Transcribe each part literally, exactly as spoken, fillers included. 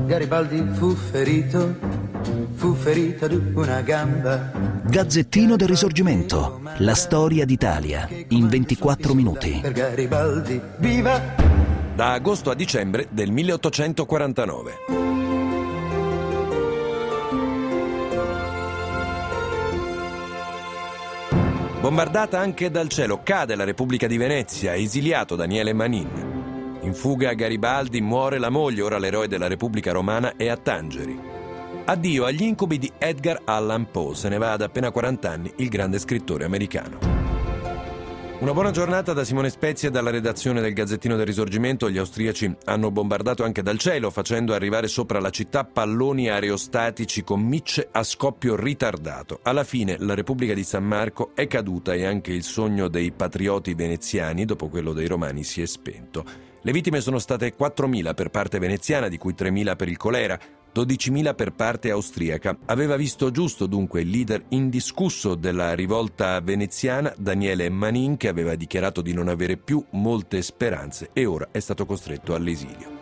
Garibaldi fu ferito, fu ferito ad una gamba. Gazzettino del Risorgimento, la storia d'Italia, in ventiquattro minuti. Per Garibaldi, viva! Da agosto a dicembre del milleottocentoquarantanove. Bombardata anche dal cielo, cade la Repubblica di Venezia, esiliato Daniele Manin. In fuga Garibaldi, muore la moglie, ora l'eroe della Repubblica Romana, è a Tangeri. Addio agli incubi di Edgar Allan Poe, se ne va ad appena quaranta anni il grande scrittore americano. Una buona giornata da Simone Spezia e dalla redazione del Gazzettino del Risorgimento. Gli austriaci hanno bombardato anche dal cielo, facendo arrivare sopra la città palloni aerostatici con micce a scoppio ritardato. Alla fine la Repubblica di San Marco è caduta e anche il sogno dei patrioti veneziani, dopo quello dei romani, si è spento. Le vittime sono state quattromila per parte veneziana, di cui tremila per il colera, dodicimila per parte austriaca. Aveva visto giusto dunque il leader indiscusso della rivolta veneziana, Daniele Manin, che aveva dichiarato di non avere più molte speranze e ora è stato costretto all'esilio.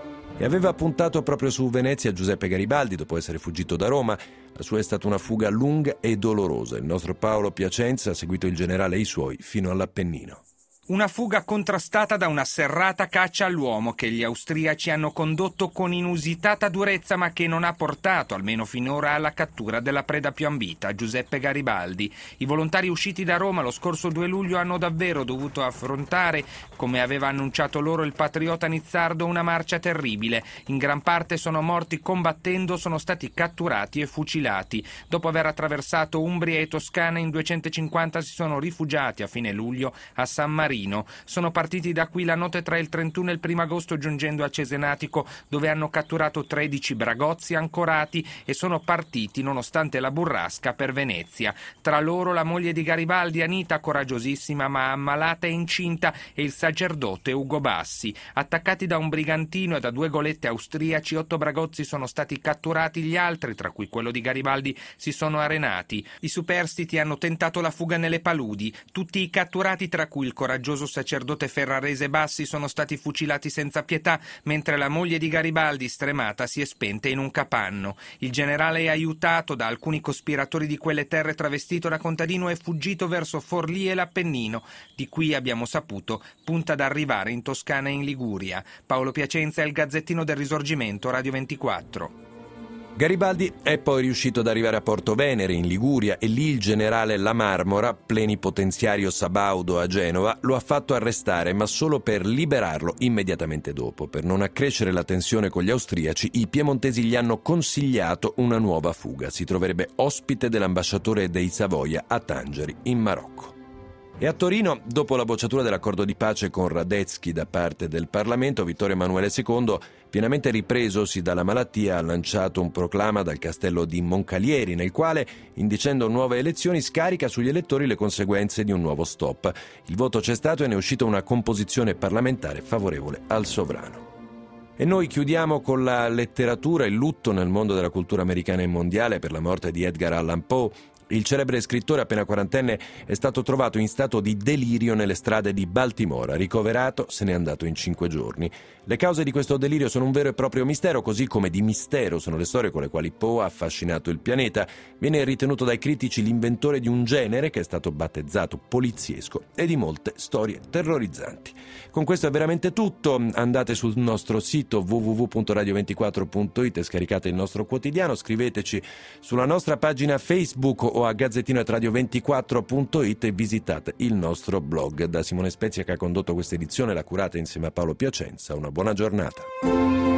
E aveva puntato proprio su Venezia Giuseppe Garibaldi dopo essere fuggito da Roma. La sua è stata una fuga lunga e dolorosa. Il nostro Paolo Piacenza ha seguito il generale e i suoi fino all'Appennino. Una fuga contrastata da una serrata caccia all'uomo che gli austriaci hanno condotto con inusitata durezza, ma che non ha portato, almeno finora, alla cattura della preda più ambita, Giuseppe Garibaldi. I volontari usciti da Roma lo scorso due luglio hanno davvero dovuto affrontare, come aveva annunciato loro il patriota Nizzardo, una marcia terribile. In gran parte sono morti combattendo, sono stati catturati e fucilati. Dopo aver attraversato Umbria e Toscana, in duecentocinquanta si sono rifugiati a fine luglio a San Marino. Sono partiti da qui la notte tra il trentuno e il primo agosto, giungendo a Cesenatico, dove hanno catturato tredici bragozzi ancorati e sono partiti, nonostante la burrasca, per Venezia. Tra loro la moglie di Garibaldi, Anita, coraggiosissima ma ammalata e incinta, e il sacerdote Ugo Bassi. Attaccati da un brigantino e da due golette austriaci, otto bragozzi sono stati catturati, gli altri, tra cui quello di Garibaldi, si sono arenati. I superstiti hanno tentato la fuga nelle paludi. Tutti i catturati, tra cui il coraggioso sacerdote ferrarese Bassi, sono stati fucilati senza pietà, mentre la moglie di Garibaldi, stremata, si è spenta in un capanno. Il generale è aiutato da alcuni cospiratori di quelle terre, travestito da contadino, è fuggito verso Forlì e l'Appennino. Di qui, abbiamo saputo, punta ad arrivare in Toscana e in Liguria. Paolo Piacenza, Il Gazzettino del Risorgimento, Radio ventiquattro. Garibaldi è poi riuscito ad arrivare a Porto Venere, in Liguria, e lì il generale La Marmora, plenipotenziario sabaudo a Genova, lo ha fatto arrestare, ma solo per liberarlo immediatamente dopo. Per non accrescere la tensione con gli austriaci, i piemontesi gli hanno consigliato una nuova fuga. Si troverebbe ospite dell'ambasciatore dei Savoia a Tangeri, in Marocco. E a Torino, dopo la bocciatura dell'accordo di pace con Radetzky da parte del Parlamento, Vittorio Emanuele secondo, pienamente ripresosi dalla malattia, ha lanciato un proclama dal castello di Moncalieri, nel quale, indicendo nuove elezioni, scarica sugli elettori le conseguenze di un nuovo stop. Il voto c'è stato e ne è uscita una composizione parlamentare favorevole al sovrano. E noi chiudiamo con la letteratura, il lutto nel mondo della cultura americana e mondiale per la morte di Edgar Allan Poe. Il celebre scrittore appena quarantenne è stato trovato in stato di delirio nelle strade di Baltimora. Ricoverato, se n'è andato in cinque giorni. Le cause di questo delirio sono un vero e proprio mistero, così come di mistero sono le storie con le quali Poe ha affascinato il pianeta. Viene ritenuto dai critici l'inventore di un genere che è stato battezzato poliziesco e di molte storie terrorizzanti. Con questo è veramente tutto. Andate sul nostro sito w w w punto radio ventiquattro punto it e scaricate il nostro quotidiano. Scriveteci sulla nostra pagina Facebook o a gazzettino at radio ventiquattro punto it e visitate il nostro blog. Da Simone Spezia, che ha condotto questa edizione, l'ha curata insieme a Paolo Piacenza. Una buona giornata.